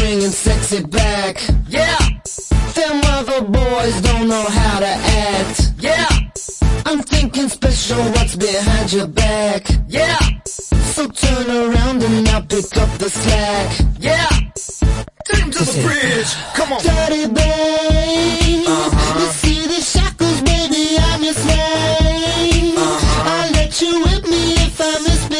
bringing sexy back. Yeah, Them other boys don't know how to act. yeah, I'm thinking special, what's behind your back? yeah, So turn around and I'll pick up the slack. yeah. Take him to the bridge. Come on. Dirty babe, you see the shackles, baby, I'm your slave. I'll let you whip me if I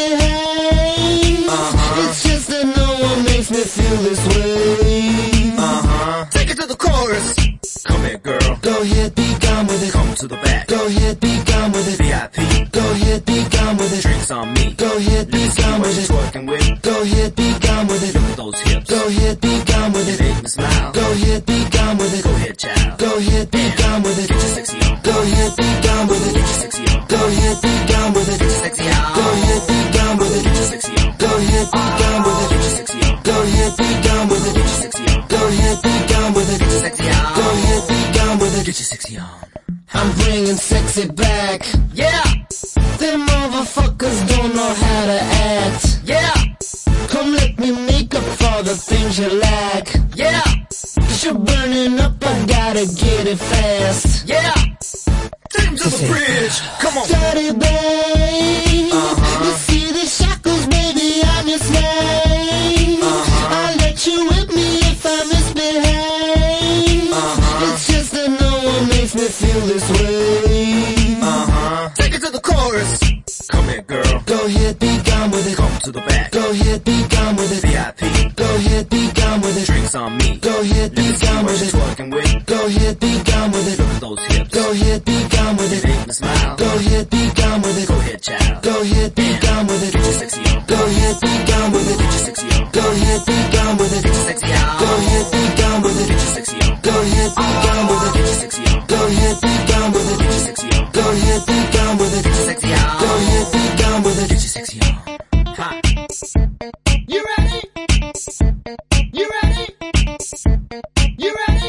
misbehave. It's just that no one makes me feel this way. Take it to the chorus. Come here, girl. Go ahead, be gone with it. Come to the back. Go ahead, be gone with it. VIP. Go ahead, be gone with it. Drinks on me. Go ahead, be gone with She's it. working with. Go ahead, be gone with it. Look at those hips. Go ahead, be gone with it. Make me smile. Go ahead, be gone with it. Go ahead, child. Go ahead, be gone with it. Get your sexy on. Go ahead, be gone with it. Get your sexy on. Go ahead, be gone with it. Get your sexy on. Go ahead, be gone with it. Get your sexy on. Go ahead, be gone with it. Get your sexy on. Go ahead, be gone with it. Get your sexy on. Go ahead, be gone with it. Get your sexy on. Go ahead, be gone with it. Get your sexy on. I'm bringing sexy back. Yeah, Them motherfuckers don't know how to act. yeah, Come let me make up for the things you lack. yeah, 'Cause you're burning up, I gotta get it fast. yeah. Take him to the bridge. Come on. Dirty babe, you see the shackles, baby, I'm your slave. I'll let you whip me if I misbehave. It's just that no one makes me feel this way. Take it to the chorus. Come here, girl. Go ahead, be gone with it. Come to the back. Go ahead, be gone with it. VIP. Go ahead, be gone with it. Drinks on me. Go ahead, be gone with She's it. working with. Go ahead, be gone with it. Look at those hips. Go ahead, be gone with it. Make me smile. Go ahead, be gone with it. Go ahead, child. Go ahead, be gone with it. Get your sexy on. Go ahead, be gone with it. Get your sexy on. Go ahead, be gone with it. Get your sexy on. Go ahead, be gone with it. Get your sexy on. Go ahead, be gone with it. Get your sexy on. Go ahead, be gone with it. Get your sexy on. Go ahead, be gone with it. Get your sexy on. Go ahead, be gone with it. Get your sexy on. Ha. You ready? You ready? You ready?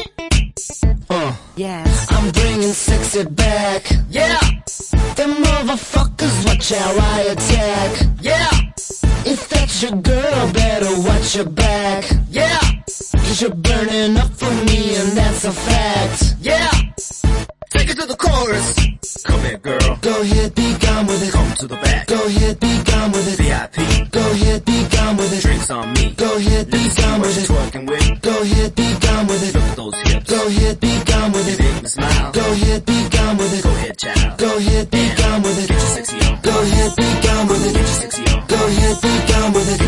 Yes. I'm bringing sexy back. Yeah, Them motherfuckers watch how I attack. yeah, If that's your girl, better watch your back. yeah, 'Cause you're burning up for me and that's a fact. yeah. Take it to the chorus. Come here, girl. Go ahead, be gone with it. Come to the back. Go ahead, be gone with it. VIP. Go ahead, be gone with it. Drinks on me. Go ahead, be gone with She's it. working with. Go ahead, be gone with it. Look at those hips. Go ahead, be gone with it. Make me smile. Go ahead, be gone with it. Go ahead, child. Go ahead, be gone with it. Get your sexy on. Go ahead, be gone with it. Get your sexy on. Go ahead, be gone with it.